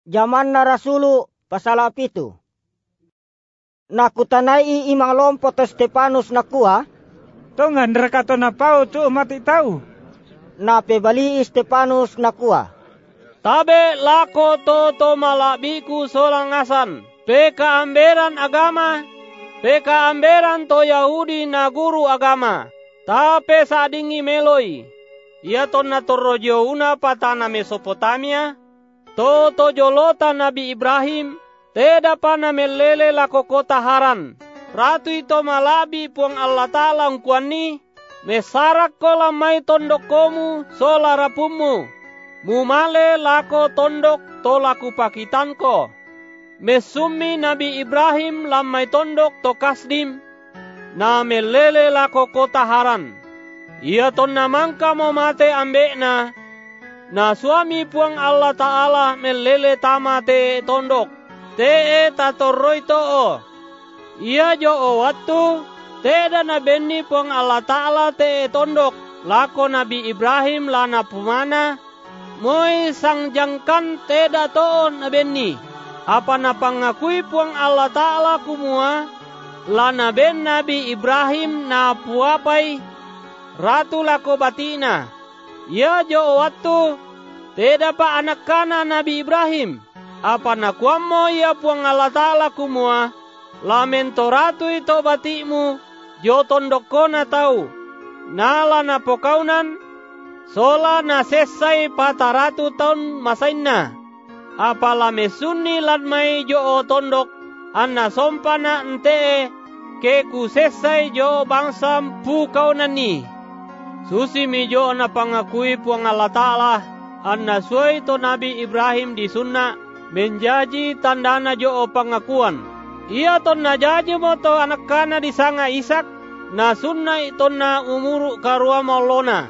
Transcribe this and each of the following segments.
Zaman na rasulu pasala pitu. Nakutanai imang lompo to Stepanus nakua. Tongan rakato na pao tu mati tahu. Napebali Stepanus nakua. Tabe lako to malabiku solangasan. Peka amberan agama. Peka amberan to Yahudi na guru agama. Tape sadingi meloi. Ia ton na torrojo una patana Mesopotamia. To jolota Nabi Ibrahim. Teda pana melele lako kota Haran. Ratu ito malabi puang Allah Ta'ala ungkuani. Mesarak ko lamay tondok komu sola rapumu. Mumale lako tondok to laku pakitan ko. Mesumi Nabi Ibrahim lamay tondok to Kasdim. Na melele lako kota Haran. Ia ton namangka mo mate ambek na suami puang Allah Ta'ala melele tamate tondok. Te tatoroi to. Ia jo waktu teda na benni puang Allah Ta'ala te tondok. Lako Nabi Ibrahim lana pumana. Moi sang jangkan teda to na benni. Apa na pangakui puang Allah Ta'ala kumua. Lana ben Nabi Ibrahim na puapai. Ratu lako batina. Ia jo waktu teda pa anak kana Nabi Ibrahim. Apa na kuamo ia puang Allah Ta'ala kumua. Lamento ratu ito batimu. Jo tondok ko na tau. Nala na pokaunan. Sola na sesay pataratu taon masain na. Apa lame sunni ladmay jo tondok. Anna sompa na ente. Ke ku sesay jo bangsam pukaunan ni. Susi mi jo na pangakui puang Allah Ta'ala. Anna suai to Nabi Ibrahim di sunna. Menjaji tandana jo pangakuan. Ia ton na jaji mo to anak kana di sanga Isak. Na sunna iton na umuru karua maulona.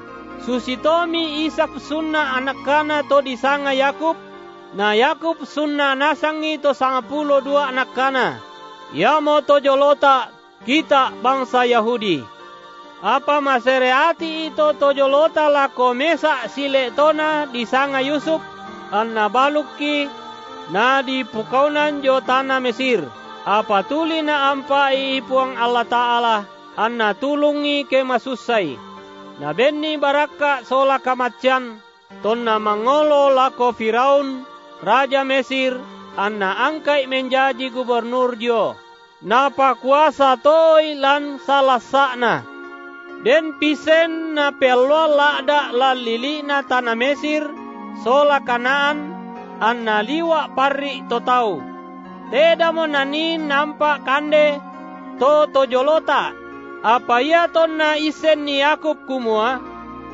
Susitomi Isak sunna anak kana to di sanga Yakub. Na Yakub sunna nasangi to 12 anak kana. Ia mo to jolota kita bangsa Yahudi. Apa masereati ito to jolota lako mesa sile tona di sanga Yusuf. Anna baluki. Na di pukaunan jo tanah Mesir. Apa tuli na ampai puang Allah Ta'ala. Anna tulungi ke masusay. Na benni baraka sola kamatyan. Ton na mangolo lako Firaun. Raja Mesir. Anna angkai menjadi gubernur jo. Na pakuasa toy lan salasakna. Den pisen na pelwa lada lalili na tanah Mesir. Sola Kanaan. Anna liwa pari to tau. Teda mo nani nampak kande to jolota. Apa ia ton na isen ni Yakub kumua.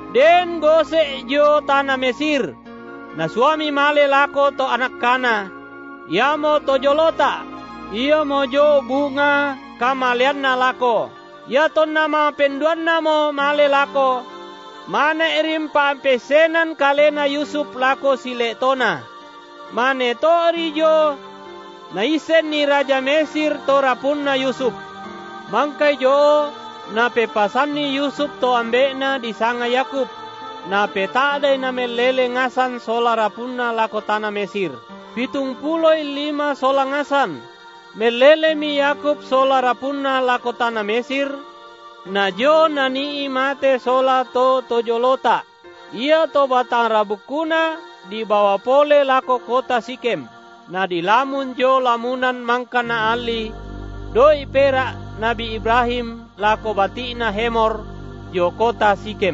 Den gose jo tanah Mesir. Na suami male lako to anak kana. Ia mo to jolota. Ia mo jo bunga kamalian na lako. Ia ton nama penduan na mo male lako. Mana erim pampesenan kalena Yusuf lako sile tona. Mane to rijo na isen ni Raja Mesir to rapun na Yusuf. Mangkay jo na pepasan ni Yusuf to ambena di sanga Yakub. Na petaday na melele ngasan sola rapun na lako tanah Mesir. 75 sola ngasan. Melele mi Yakub sola rapun na lako tanah Mesir. Na jo na ni imate sola to jolota. Ia to batang rabukuna. Di bawah pole lako kota Sikem. Na di lamun jo lamunan mangka na ali. Doi perak Nabi Ibrahim lako batina Hemor jo kota Sikem.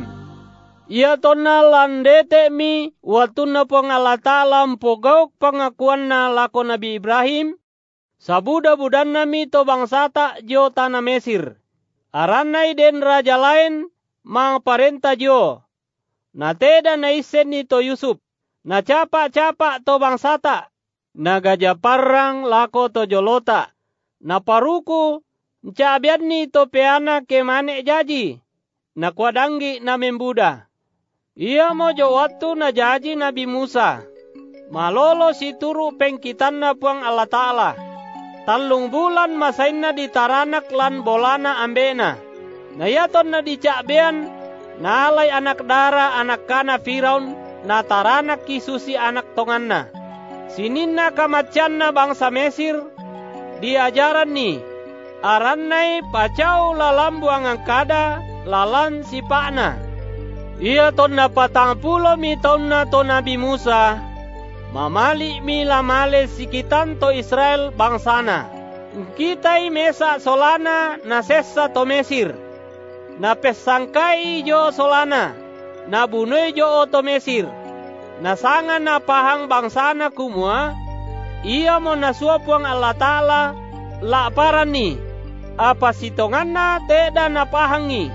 Ia tona landete mi watuna puang Allah Ta'ala mpogauk pengakuan na lako Nabi Ibrahim. Sabuda-budan nami to bangsata jo tanah Mesir. Aranai den raja lain mang parenta jo. Na teda na isen ni to Yusuf. Na capa-capa to bangsata. Na gajah parang lako to jolota. Na paruku ncabian ni to peana ke manek jaji. Na kuadangi na membuda. Ia mo jo waktu na jaji Nabi Musa. Malolo si turu pengkitan na puang Allah Ta'ala. 3 bulan masain na di taranak lan bolana ambena. Na yaton na di cakbean. Na alay anak dara anak kana Firaun. Na taranak kisusi anak tonganna. Sininna kamacanna bangsa Mesir, diajaran ni, arannai pacau lalambuang angkada lalan sipakna. Ia tonna 40 mi taunna to Nabi Musa, mamali mi lamale sikitan to Israel bangsana. Kitai mesa solana na sessa to Mesir, na pesangkai jo solana, na bunoi jo to Mesir, na sangan na pahang bangsana kumua. Ia mo nasuapuang Allah Ta'ala la parani, apa sitonganna teda na pahangi.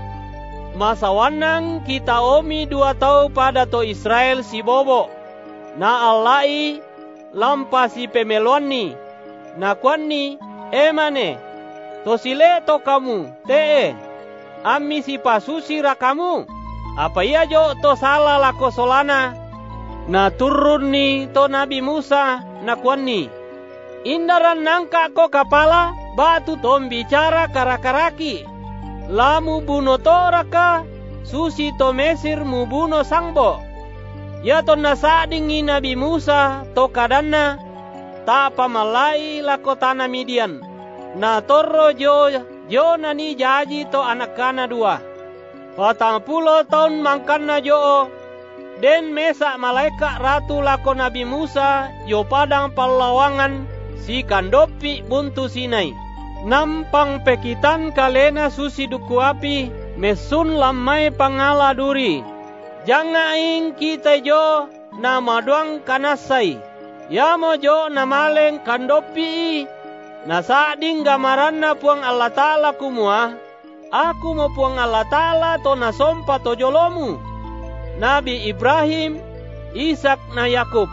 Masawanang kita omi 2 tau pada to Israel si bobo, na Allahi lampa si pemeluan ni, na kuanni emane, to sile to kamu, tee, ami si pasusi rakamu, apa ia jo to salah lako solana, na turun ni to Nabi Musa, na kuanni, indaran nangka ko kapala, batu tom bicara karakaraki, lamu buno to raka, susi to Mesir mu buno sangbo, ya to nasadingi Nabi Musa to kadanna, ta pamalai lako tanah Midian, na torro jo nani jaji to anak kana 2. 40 tahun mangkana jo, den mesa malaikat ratu lako Nabi Musa jo padang palawangan si kandopi buntu Sinai. Nampang pekitan kalena susi duku api, mesun lamai pangala duri. Jangaing kita jo na maduang kanasai. Ya mojo na maleng kandopi, na sading gamaranna puang Allah Ta'ala kumua, aku mo puang Allah Ta'ala to na sompa to jolomu. Nabi Ibrahim, Ishak na Yakub,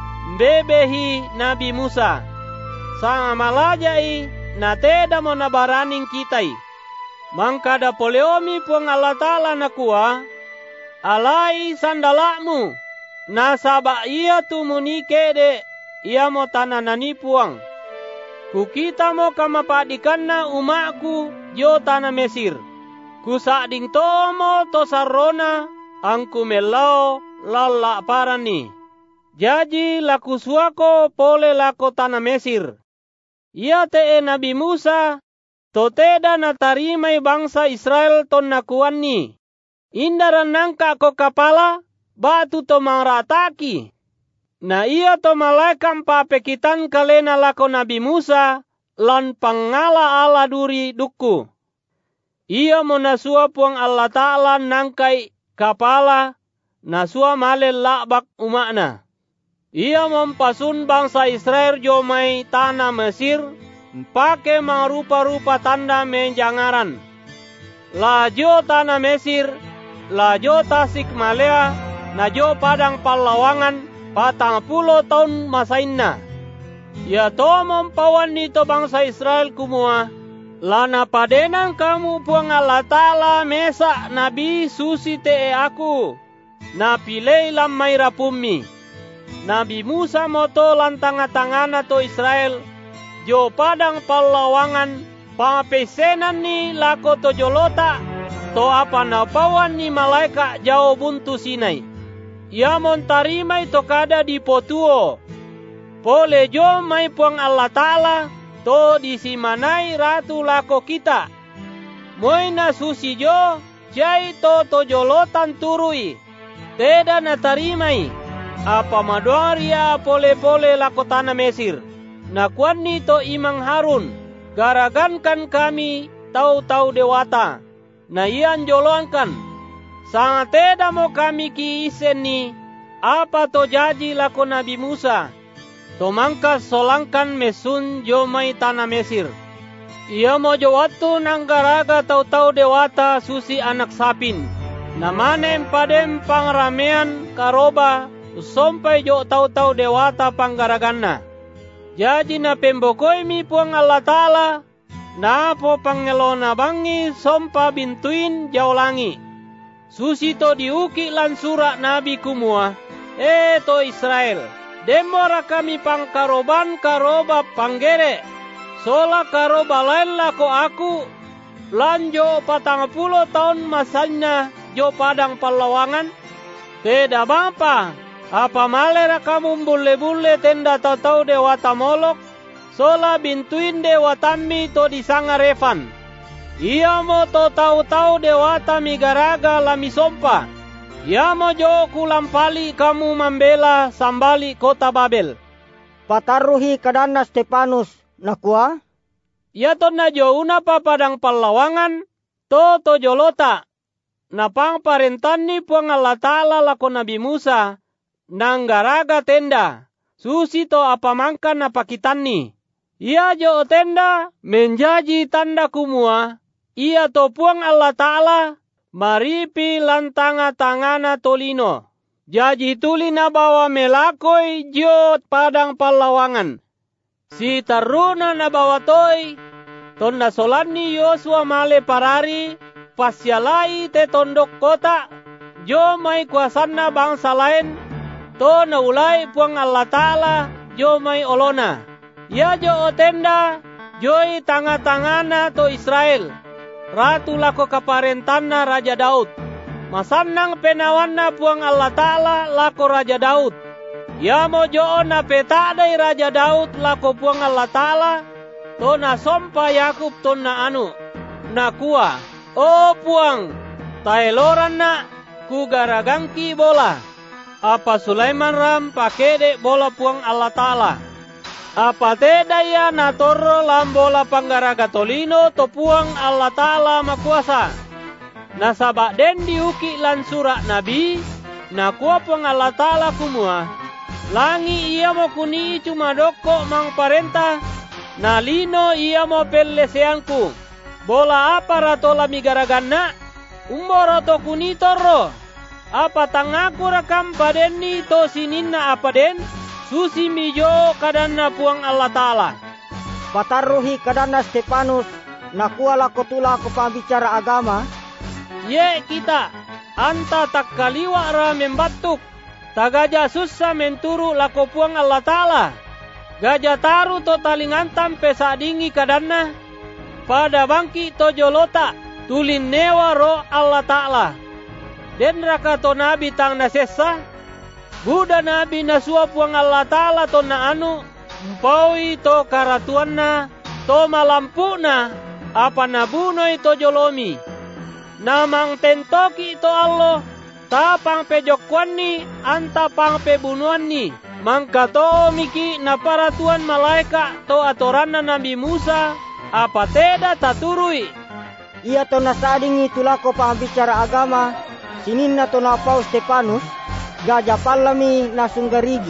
bebehi Nabi Musa, sang malajai na teda mo na baraning kitai. Mangkada poleomi puang Allah Ta'ala na kuah, alai sandalakmu, na saba ia tu munike de, ia mo tananani puang. Kukita mo kamapadikan na umakku jo tanah Mesir. Kusading tomo to sarona angku melao lala parani. Jadi laku suako pole lako tanah Mesir. Ia te Nabi Musa to teda na tarimai bangsa Israel ton nakuani. Indaran nangka ko kapala batu to mangrataki. Na ia to malaikat papekitan kalena lako Nabi Musa lan pangala ala duri duku. Ia monasua puang Allah Ta'ala nangkai kapala nasua male lakbak umakna. Ia mempasun bangsa Israel jomai tanah Mesir pake mangrupa-rupa tanda menjangaran. Lajo tanah Mesir, lajo tasik malea, najo padang palawangan 40 tahun masainna. Ya to mempawan nito bangsa Israel kumua, lana padenan kamu puang Allah Ta'ala mesa nabi susi te aku, na pilei lamai rapumi. Nabi Musa moto lantanga-tangana to Israel, jo padang palawangan, papesenan ni lako to jolota, to apa napawan ni malaikat jauh buntu Sinai. Ia montarimai to kada di potuo. Pole jo mai puang Allah Ta'ala to disimanai ratu lako kita. Moina susi jo jai to jolotan turui. Teda na tarimai. Apa madoaria pole-pole lako tanah Mesir. Nakuani to Imam Harun. Garagankan kami tau-tau dewata. Na ian joloankan. Sangat teda mo kami kiisen ni, apa to jaji lako Nabi Musa, to mangkas solangkan mesun jomai tanah Mesir. Ia mo jawatu nanggaraga tau-tau dewata susi anak sapin, namanem padem pangramean karoba, usompai jo tau-tau dewata panggaraganna. Jaji na pembokoi mi puang Allah Ta'ala, na po pangelona bangi sompa bintuin jaulangi. Susi to diuki lan surak Nabi kumua, to Israel, demora kami pangkaroban karoba panggere, sola karoba lain lako aku, lan jo 40 tahun masanya jo padang palawangan, teda bapa, Apa malera kamu bulle-bulle tenda tau-tau dewata Molok, sola bintuin dewatammi to disanga Refan. Ia mo to tau-tau dewata migaraga lami sompa. Ia mo jo kulampali kamu membela sambali kota Babel. Pataruhi kadana Stepanus nakua. Ia to na jo una pa padang Palawangan, to jolota. Napang parentani puang Allah Ta'ala lako Nabi Musa, nanggaraga tenda, susi to apamangkan napakitani. Ia jo tenda menjaji tanda kumua, ia to puang Allah Ta'ala, maripi lantanga tangana tolino. Jaji tuli na bawa melakoi jo padang Palawangan. Si taruna na bawa toy, tonda solani Yosua male parari, pasyalai te tondok kota, jo mai kuasanna bangsa lain, to na ulai puang Allah Ta'ala, jo mai olona. Ya jo otenda, joi tanga-tangana to Israel, ratu lako kaparentanna Raja Daud. Masannang penawanna puang Allah Ta'ala lako Raja Daud. Ya mo jo na petadai Raja Daud lako puang Allah Ta'ala, to na sompa Yakub to na anu, na kuah. O puang, taeloran na ku garagangki bola. Apa Sulaiman ram pakede bola puang Allah Ta'ala. Apa teda ya na torro lam bola panggaraga tolino to puang Allah Ta'ala makuasa. Nasaba den diuki lan surak nabi, na kuah puang Allah Ta'ala kumua. Langi ia mo kuni cuma doko mang parenta, na lino ia mo pelleseanku. Bola apa ratola migaraganna? Umboro to kunitorro. Apa tangaku rakam padeni to sininna apa den? Susi mijo kadanna puang Allah Ta'ala. Pataruhi kadana Stepanus nakuala kotula ko pambicara agama. Ye kita, anta tak kaliwa ra membatuk. Tagaja susah menturu lako puang Allah Ta'ala. Gaja taru to talingantam pesadingi kadanna. Pada bangki to jolota, tulin newa ro Allah Ta'ala. Den raka to nabi tang nasesa, buda nabi nasua puang Allah Ta'ala to na anu, mpaui to karatuanna, to malampuna, apa nabunoi to jolomi. Namang tentoki to Allah, tapang pejokwanni, anta pang pebunuanni. Mangka to miki na paratuan malaika to atoranna Nabi Musa, apa teda taturui. Ia to nasadingi tulako pambicara agama, sininna to napau Stepanus, gaja palami na sunggarigi.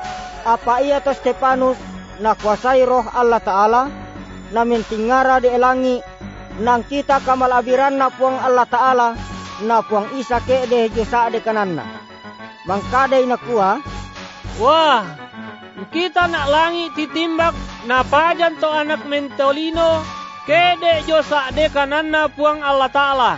Apa ia to Stepanus na kuasai roh Allah Ta'ala, na mentingara di elangi, nang kita kamal abiran na puang Allah Ta'ala, na puang isa ke de josa de kananna. Mangkadai na kuah, wah, kita nak langi titimbak na pajan to anak mentolino kede josa de kananna puang Allah Ta'ala.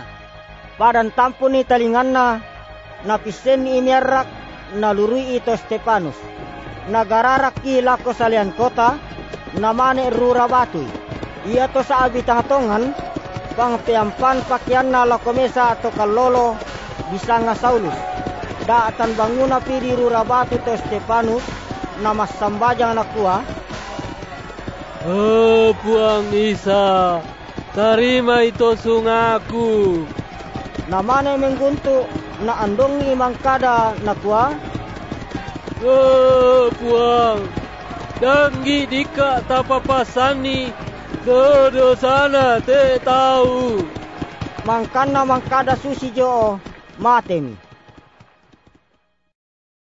Padan tampuni talinganna na pisen imiarak na lurui ito Stepanus. Nagararak ki lako salian kota na mane rura batui. Ia to sa abitahatongan pang piampan pakyan na lako mesa to kalolo bisanga Saulus. Daatan banguna pidi rura batu to Stepanus na masambajang nakua. Oh puang Isa, tarima ito sungaku. Namane mengguntu na andongi mangkada nakua. Oh puang, danggi dika tapapasani, dodo sana te tahu. Mangkana mangkada susi jo matemi.